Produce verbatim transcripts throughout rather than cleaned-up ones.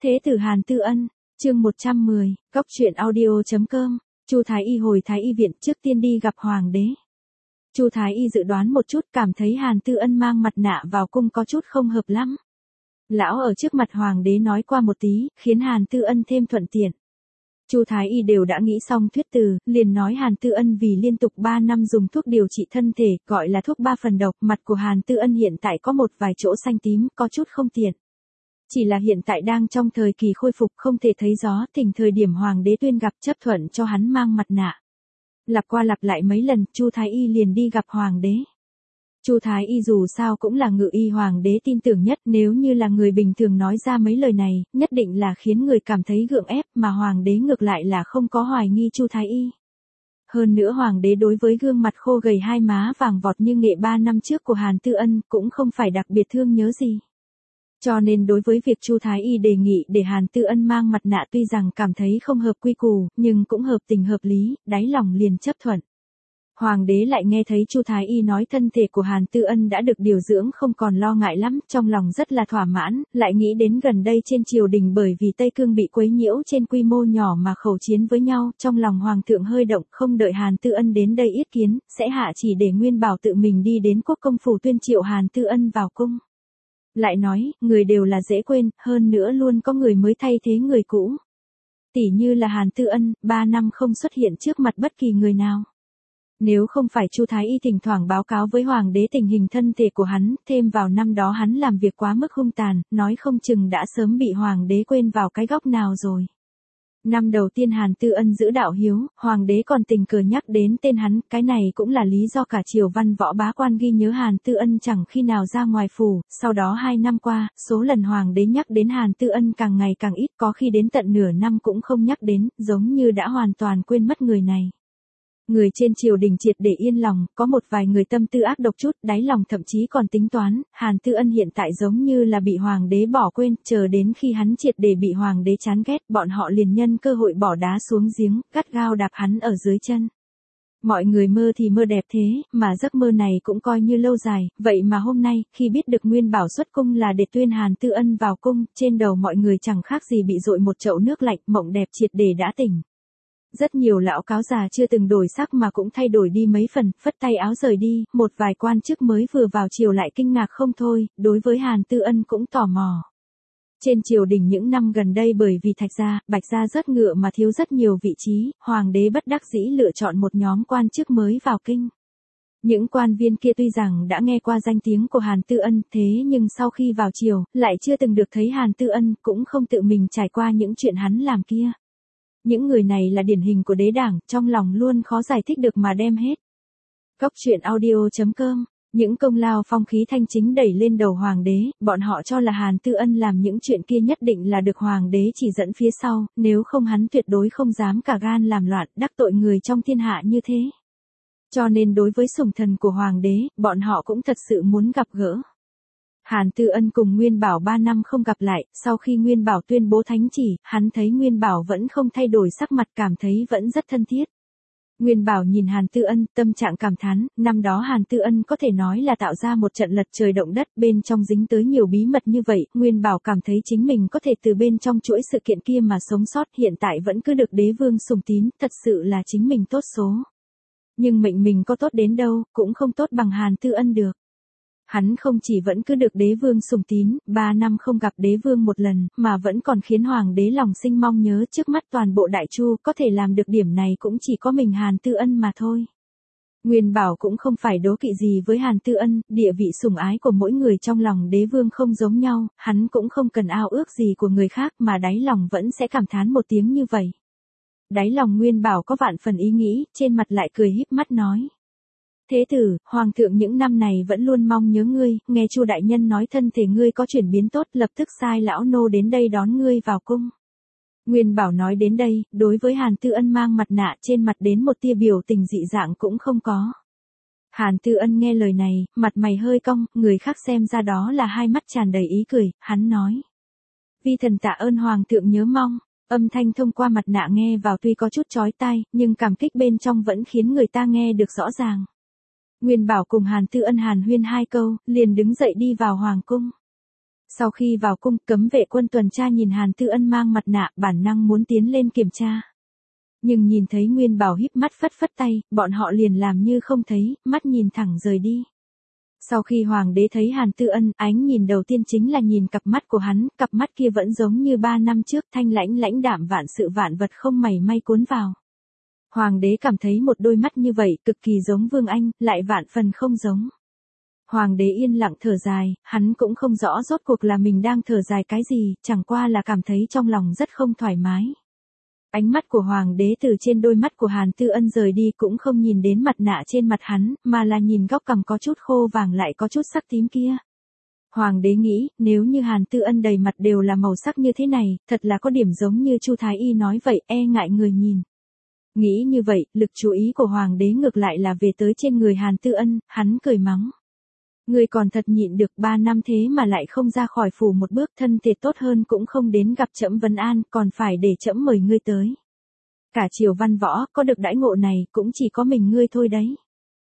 Thế tử Hàn Tư Ân, chương một trăm mười, góc truyện audio chấm com, Chu Thái Y hồi Thái Y viện trước tiên đi gặp hoàng đế. Chu Thái Y dự đoán một chút, cảm thấy Hàn Tư Ân mang mặt nạ vào cung có chút không hợp lắm. Lão ở trước mặt hoàng đế nói qua một tí, khiến Hàn Tư Ân thêm thuận tiện. Chu Thái Y đều đã nghĩ xong thuyết từ, liền nói Hàn Tư Ân vì liên tục ba năm dùng thuốc điều trị thân thể, gọi là thuốc ba phần độc, mặt của Hàn Tư Ân hiện tại có một vài chỗ xanh tím, có chút không tiện. Chỉ là hiện tại đang trong thời kỳ khôi phục không thể thấy gió, thỉnh thời điểm hoàng đế tuyên gặp chấp thuận cho hắn mang mặt nạ. Lặp qua lặp lại mấy lần, Chu Thái Y liền đi gặp hoàng đế. Chu Thái Y dù sao cũng là ngự y hoàng đế tin tưởng nhất, nếu như là người bình thường nói ra mấy lời này, nhất định là khiến người cảm thấy gượng ép, mà hoàng đế ngược lại là không có hoài nghi Chu Thái Y. Hơn nữa hoàng đế đối với gương mặt khô gầy hai má vàng vọt như nghệ ba năm trước của Hàn Tư Ân cũng không phải đặc biệt thương nhớ gì. Cho nên đối với việc Chu Thái Y đề nghị để Hàn Tư Ân mang mặt nạ tuy rằng cảm thấy không hợp quy củ, nhưng cũng hợp tình hợp lý, đáy lòng liền chấp thuận. Hoàng đế lại nghe thấy Chu Thái Y nói thân thể của Hàn Tư Ân đã được điều dưỡng không còn lo ngại lắm, trong lòng rất là thỏa mãn, lại nghĩ đến gần đây trên triều đình bởi vì Tây Cương bị quấy nhiễu trên quy mô nhỏ mà khẩu chiến với nhau, trong lòng hoàng thượng hơi động, không đợi Hàn Tư Ân đến đây yết kiến, sẽ hạ chỉ để Nguyên Bảo tự mình đi đến quốc công phủ tuyên triệu Hàn Tư Ân vào cung. Lại nói, người đều là dễ quên, hơn nữa luôn có người mới thay thế người cũ. Tỉ như là Hàn Tư Ân, ba năm không xuất hiện trước mặt bất kỳ người nào. Nếu không phải Chu Thái Y thỉnh thoảng báo cáo với hoàng đế tình hình thân thể của hắn, thêm vào năm đó hắn làm việc quá mức hung tàn, nói không chừng đã sớm bị hoàng đế quên vào cái góc nào rồi. Năm đầu tiên Hàn Tư Ân giữ đạo hiếu, hoàng đế còn tình cờ nhắc đến tên hắn, cái này cũng là lý do cả triều văn võ bá quan ghi nhớ Hàn Tư Ân chẳng khi nào ra ngoài phủ, sau đó hai năm qua, số lần hoàng đế nhắc đến Hàn Tư Ân càng ngày càng ít, có khi đến tận nửa năm cũng không nhắc đến, giống như đã hoàn toàn quên mất người này. Người trên triều đình triệt để yên lòng, có một vài người tâm tư ác độc chút, đáy lòng thậm chí còn tính toán, Hàn Tư Ân hiện tại giống như là bị hoàng đế bỏ quên, chờ đến khi hắn triệt để bị hoàng đế chán ghét, bọn họ liền nhân cơ hội bỏ đá xuống giếng, gắt gao đạp hắn ở dưới chân. Mọi người mơ thì mơ đẹp thế, mà giấc mơ này cũng coi như lâu dài, vậy mà hôm nay, khi biết được Nguyên Bảo xuất cung là để tuyên Hàn Tư Ân vào cung, trên đầu mọi người chẳng khác gì bị dội một chậu nước lạnh, mộng đẹp triệt để đã tỉnh. Rất nhiều lão cáo già chưa từng đổi sắc mà cũng thay đổi đi mấy phần, phất tay áo rời đi, một vài quan chức mới vừa vào triều lại kinh ngạc không thôi, đối với Hàn Tư Ân cũng tò mò. Trên triều đình những năm gần đây bởi vì Thạch gia, Bạch gia rớt ngựa mà thiếu rất nhiều vị trí, hoàng đế bất đắc dĩ lựa chọn một nhóm quan chức mới vào kinh. Những quan viên kia tuy rằng đã nghe qua danh tiếng của Hàn Tư Ân, thế nhưng sau khi vào triều, lại chưa từng được thấy Hàn Tư Ân, cũng không tự mình trải qua những chuyện hắn làm kia. Những người này là điển hình của đế đảng, trong lòng luôn khó giải thích được mà đem hết. Góc truyện audio chấm com, những công lao phong khí thanh chính đẩy lên đầu hoàng đế, bọn họ cho là Hàn Tư Ân làm những chuyện kia nhất định là được hoàng đế chỉ dẫn phía sau, nếu không hắn tuyệt đối không dám cả gan làm loạn, đắc tội người trong thiên hạ như thế. Cho nên đối với sủng thần của hoàng đế, bọn họ cũng thật sự muốn gặp gỡ. Hàn Tư Ân cùng Nguyên Bảo ba năm không gặp lại, sau khi Nguyên Bảo tuyên bố thánh chỉ, hắn thấy Nguyên Bảo vẫn không thay đổi sắc mặt, cảm thấy vẫn rất thân thiết. Nguyên Bảo nhìn Hàn Tư Ân, tâm trạng cảm thán, năm đó Hàn Tư Ân có thể nói là tạo ra một trận lật trời động đất, bên trong dính tới nhiều bí mật như vậy, Nguyên Bảo cảm thấy chính mình có thể từ bên trong chuỗi sự kiện kia mà sống sót, hiện tại vẫn cứ được đế vương sùng tín, thật sự là chính mình tốt số. Nhưng mệnh mình có tốt đến đâu, cũng không tốt bằng Hàn Tư Ân được. Hắn không chỉ vẫn cứ được đế vương sùng tín, ba năm không gặp đế vương một lần, mà vẫn còn khiến hoàng đế lòng sinh mong nhớ, trước mắt toàn bộ đại chu, có thể làm được điểm này cũng chỉ có mình Hàn Tư Ân mà thôi. Nguyên Bảo cũng không phải đố kỵ gì với Hàn Tư Ân, địa vị sủng ái của mỗi người trong lòng đế vương không giống nhau, hắn cũng không cần ao ước gì của người khác mà đáy lòng vẫn sẽ cảm thán một tiếng như vậy. Đáy lòng Nguyên Bảo có vạn phần ý nghĩ, trên mặt lại cười híp mắt nói. Thế tử, hoàng thượng những năm này vẫn luôn mong nhớ ngươi, nghe Chu đại nhân nói thân thể ngươi có chuyển biến tốt, lập tức sai lão nô đến đây đón ngươi vào cung. Nguyên Bảo nói đến đây, đối với Hàn Tư Ân mang mặt nạ trên mặt đến một tia biểu tình dị dạng cũng không có. Hàn Tư Ân nghe lời này, mặt mày hơi cong, người khác xem ra đó là hai mắt tràn đầy ý cười, hắn nói. Vi thần tạ ơn hoàng thượng nhớ mong. Âm thanh thông qua mặt nạ nghe vào tuy có chút chói tai, nhưng cảm kích bên trong vẫn khiến người ta nghe được rõ ràng. Nguyên Bảo cùng Hàn Tư Ân hàn huyên hai câu, liền đứng dậy đi vào hoàng cung. Sau khi vào cung, cấm vệ quân tuần tra nhìn Hàn Tư Ân mang mặt nạ, bản năng muốn tiến lên kiểm tra. Nhưng nhìn thấy Nguyên Bảo híp mắt phất phất tay, bọn họ liền làm như không thấy, mắt nhìn thẳng rời đi. Sau khi hoàng đế thấy Hàn Tư Ân, ánh nhìn đầu tiên chính là nhìn cặp mắt của hắn, cặp mắt kia vẫn giống như ba năm trước, thanh lãnh lãnh đạm vạn sự vạn vật không mảy may cuốn vào. Hoàng đế cảm thấy một đôi mắt như vậy, cực kỳ giống Vương Anh, lại vạn phần không giống. Hoàng đế yên lặng thở dài, hắn cũng không rõ rốt cuộc là mình đang thở dài cái gì, chẳng qua là cảm thấy trong lòng rất không thoải mái. Ánh mắt của hoàng đế từ trên đôi mắt của Hàn Tư Ân rời đi cũng không nhìn đến mặt nạ trên mặt hắn, mà là nhìn góc cằm có chút khô vàng lại có chút sắc tím kia. Hoàng đế nghĩ, nếu như Hàn Tư Ân đầy mặt đều là màu sắc như thế này, thật là có điểm giống như Chu Thái Y nói vậy, e ngại người nhìn. Nghĩ như vậy, lực chú ý của hoàng đế ngược lại là về tới trên người Hàn Tư Ân, hắn cười mắng. Ngươi còn thật nhịn được ba năm thế mà lại không ra khỏi phủ một bước, thân thể tốt hơn cũng không đến gặp trẫm vấn an, còn phải để trẫm mời ngươi tới. Cả triều văn võ, có được đãi ngộ này, cũng chỉ có mình ngươi thôi đấy.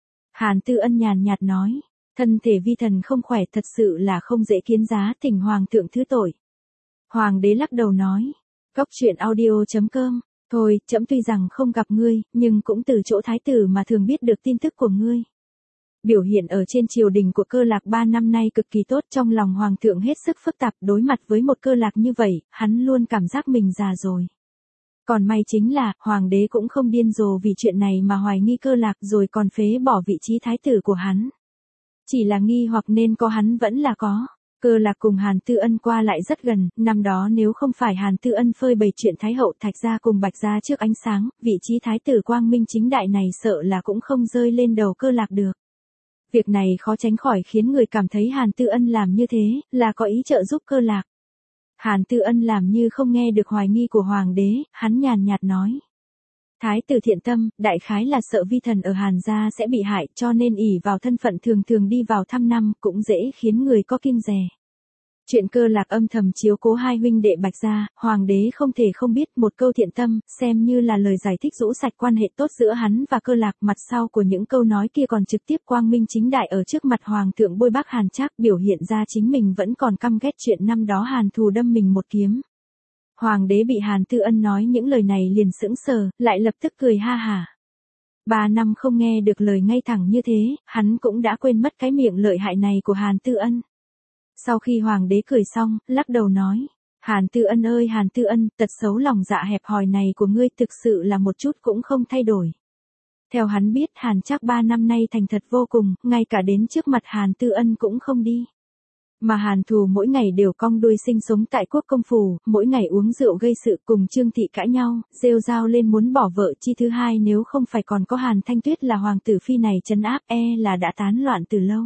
Hàn Tư Ân nhàn nhạt nói, thân thể vi thần không khỏe thật sự là không dễ kiến giá, thỉnh hoàng thượng thứ tội. Hoàng đế lắc đầu nói, Góc truyện audio chấm com, thôi, trẫm tuy rằng không gặp ngươi, nhưng cũng từ chỗ thái tử mà thường biết được tin tức của ngươi. Biểu hiện ở trên triều đình của Cơ Lạc ba năm nay cực kỳ tốt, trong lòng hoàng thượng hết sức phức tạp, đối mặt với một Cơ Lạc như vậy, hắn luôn cảm giác mình già rồi. Còn may chính là, hoàng đế cũng không điên rồ vì chuyện này mà hoài nghi Cơ Lạc rồi còn phế bỏ vị trí thái tử của hắn. Chỉ là nghi hoặc nên có hắn vẫn là có. Cơ Lạc cùng Hàn Tư Ân qua lại rất gần, năm đó nếu không phải Hàn Tư Ân phơi bày chuyện Thái hậu Thạch gia cùng Bạch gia trước ánh sáng, vị trí thái tử quang minh chính đại này sợ là cũng không rơi lên đầu Cơ Lạc được. Việc này khó tránh khỏi khiến người cảm thấy Hàn Tư Ân làm như thế, là có ý trợ giúp Cơ Lạc. Hàn Tư Ân làm như không nghe được hoài nghi của hoàng đế, hắn nhàn nhạt nói. Thái tử thiện tâm, đại khái là sợ vi thần ở Hàn gia sẽ bị hại, cho nên ỷ vào thân phận thường thường đi vào thăm năm, cũng dễ khiến người có kiêng dè. Chuyện Cơ Lạc âm thầm chiếu cố hai huynh đệ Bạch gia, hoàng đế không thể không biết, một câu thiện tâm, xem như là lời giải thích rũ sạch quan hệ tốt giữa hắn và Cơ Lạc, mặt sau của những câu nói kia còn trực tiếp quang minh chính đại ở trước mặt hoàng thượng bôi bác Hàn Trác, biểu hiện ra chính mình vẫn còn căm ghét chuyện năm đó Hàn Thù đâm mình một kiếm. Hoàng đế bị Hàn Tư Ân nói những lời này liền sững sờ, lại lập tức cười ha hả. Ba năm không nghe được lời ngay thẳng như thế, hắn cũng đã quên mất cái miệng lợi hại này của Hàn Tư Ân. Sau khi hoàng đế cười xong, lắc đầu nói, Hàn Tư Ân ơi Hàn Tư Ân, tật xấu lòng dạ hẹp hòi này của ngươi thực sự là một chút cũng không thay đổi. Theo hắn biết Hàn Trác ba năm nay thành thật vô cùng, ngay cả đến trước mặt Hàn Tư Ân cũng không đi. Mà Hàn Thù mỗi ngày đều cong đuôi sinh sống tại quốc công phủ, mỗi ngày uống rượu gây sự cùng Trương Thị cãi nhau, rêu rao lên muốn bỏ vợ, chi thứ hai nếu không phải còn có Hàn Thanh Tuyết là hoàng tử phi này trấn áp e là đã tán loạn từ lâu.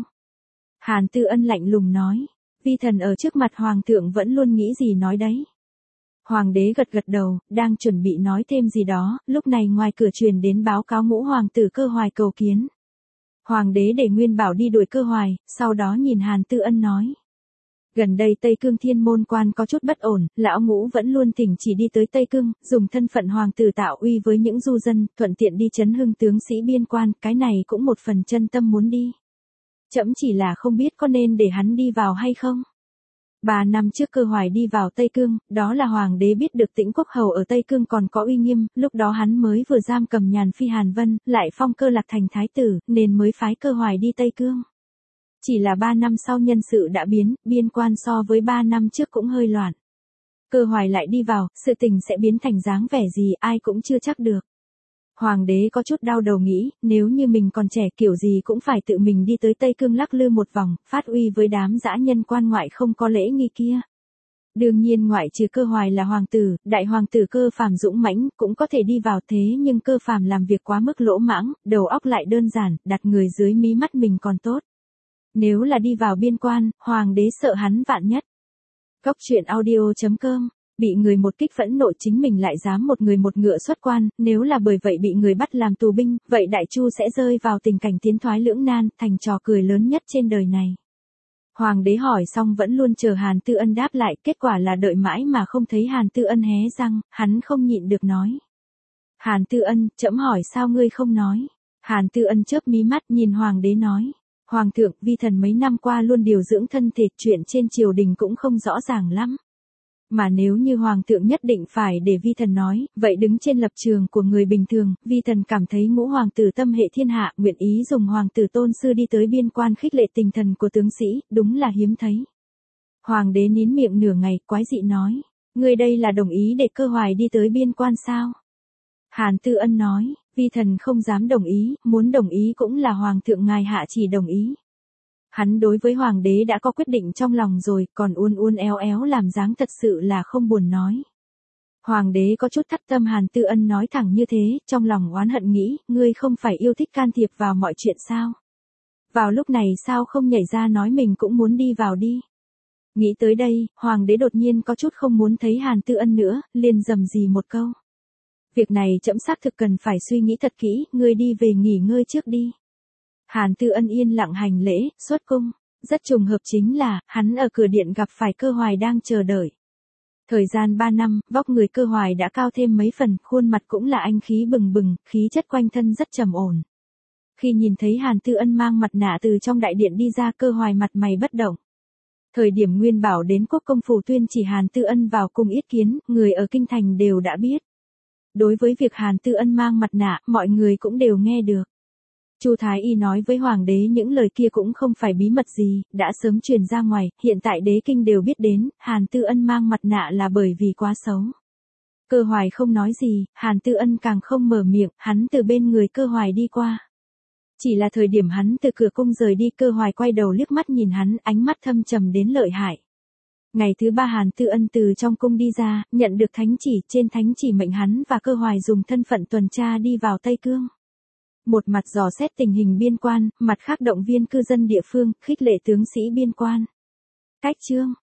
Hàn Tư Ân lạnh lùng nói, vi thần ở trước mặt hoàng thượng vẫn luôn nghĩ gì nói đấy. Hoàng đế gật gật đầu, đang chuẩn bị nói thêm gì đó, lúc này ngoài cửa truyền đến báo cáo ngũ hoàng tử Cơ Hoài cầu kiến. Hoàng đế để Nguyên Bảo đi đuổi Cơ Hoài, sau đó nhìn Hàn Tư Ân nói. Gần đây Tây Cương Thiên Môn Quan có chút bất ổn, lão ngũ vẫn luôn thỉnh chỉ đi tới Tây Cương, dùng thân phận hoàng tử tạo uy với những du dân, thuận tiện đi chấn hưng tướng sĩ biên quan, cái này cũng một phần chân tâm muốn đi. Trẫm chỉ là không biết có nên để hắn đi vào hay không. Ba năm trước Cơ Hoài đi vào Tây Cương, đó là hoàng đế biết được Tĩnh Quốc Hầu ở Tây Cương còn có uy nghiêm, lúc đó hắn mới vừa giam cầm Nhàn Phi Hàn Vân, lại phong Cơ Lạc thành thái tử, nên mới phái Cơ Hoài đi Tây Cương. Chỉ là ba năm sau nhân sự đã biến, biên quan so với ba năm trước cũng hơi loạn. Cơ Hoài lại đi vào, sự tình sẽ biến thành dáng vẻ gì ai cũng chưa chắc được. Hoàng đế có chút đau đầu nghĩ, nếu như mình còn trẻ kiểu gì cũng phải tự mình đi tới Tây Cương lắc lư một vòng, phát uy với đám dã nhân quan ngoại không có lễ nghi kia. Đương nhiên ngoại trừ Cơ Hoài là hoàng tử, đại hoàng tử Cơ Phàm dũng mãnh, cũng có thể đi vào thế nhưng Cơ Phàm làm việc quá mức lỗ mãng, đầu óc lại đơn giản, đặt người dưới mí mắt mình còn tốt. Nếu là đi vào biên quan, hoàng đế sợ hắn vạn nhất. Góc truyện audio chấm com, bị người một kích phẫn nộ chính mình lại dám một người một ngựa xuất quan, nếu là bởi vậy bị người bắt làm tù binh, vậy Đại Chu sẽ rơi vào tình cảnh tiến thoái lưỡng nan, thành trò cười lớn nhất trên đời này. Hoàng đế hỏi xong vẫn luôn chờ Hàn Tư Ân đáp lại, kết quả là đợi mãi mà không thấy Hàn Tư Ân hé răng, hắn không nhịn được nói. Hàn Tư Ân, trẫm hỏi sao ngươi không nói? Hàn Tư Ân chớp mí mắt nhìn hoàng đế nói. Hoàng thượng, vi thần mấy năm qua luôn điều dưỡng thân thể, chuyện trên triều đình cũng không rõ ràng lắm. Mà nếu như Hoàng thượng nhất định phải để vi thần nói, vậy đứng trên lập trường của người bình thường, vi thần cảm thấy ngũ hoàng tử tâm hệ thiên hạ, nguyện ý dùng hoàng tử tôn sư đi tới biên quan khích lệ tinh thần của tướng sĩ, đúng là hiếm thấy. Hoàng đế nín miệng nửa ngày, quái dị nói, ngươi đây là đồng ý để Cơ Hoài đi tới biên quan sao? Hàn Tư Ân nói, vi thần không dám đồng ý, muốn đồng ý cũng là hoàng thượng ngài hạ chỉ đồng ý. Hắn đối với hoàng đế đã có quyết định trong lòng rồi, còn uốn uốn éo éo làm dáng thật sự là không buồn nói. Hoàng đế có chút thắt tâm, Hàn Tư Ân nói thẳng như thế, trong lòng oán hận nghĩ, ngươi không phải yêu thích can thiệp vào mọi chuyện sao? Vào lúc này sao không nhảy ra nói mình cũng muốn đi vào đi? Nghĩ tới đây, hoàng đế đột nhiên có chút không muốn thấy Hàn Tư Ân nữa, liền rầm rì một câu. Việc này trẫm xác thực cần phải suy nghĩ thật kỹ, ngươi đi về nghỉ ngơi trước đi. Hàn Tư Ân yên lặng hành lễ, xuất cung. Rất trùng hợp chính là, hắn ở cửa điện gặp phải Cơ Hoài đang chờ đợi. Thời gian ba năm, vóc người Cơ Hoài đã cao thêm mấy phần, khuôn mặt cũng là anh khí bừng bừng, khí chất quanh thân rất trầm ổn. Khi nhìn thấy Hàn Tư Ân mang mặt nạ từ trong đại điện đi ra, Cơ Hoài mặt mày bất động. Thời điểm Nguyên Bảo đến Quốc công phủ tuyên chỉ Hàn Tư Ân vào cung yết kiến, người ở kinh thành đều đã biết. Đối với việc Hàn Tư Ân mang mặt nạ, mọi người cũng đều nghe được. Chu Thái Y nói với hoàng đế những lời kia cũng không phải bí mật gì, đã sớm truyền ra ngoài, hiện tại đế kinh đều biết đến, Hàn Tư Ân mang mặt nạ là bởi vì quá xấu. Cơ Hoài không nói gì, Hàn Tư Ân càng không mở miệng, hắn từ bên người Cơ Hoài đi qua. Chỉ là thời điểm hắn từ cửa cung rời đi, Cơ Hoài quay đầu liếc mắt nhìn hắn, ánh mắt thâm trầm đến lợi hại. Ngày thứ ba Hàn Tư Ân từ trong cung đi ra, nhận được thánh chỉ, trên thánh chỉ mệnh hắn và Cơ Hoài dùng thân phận tuần tra đi vào Tây Cương. Một mặt dò xét tình hình biên quan, mặt khác động viên cư dân địa phương, khích lệ tướng sĩ biên quan. Cách chương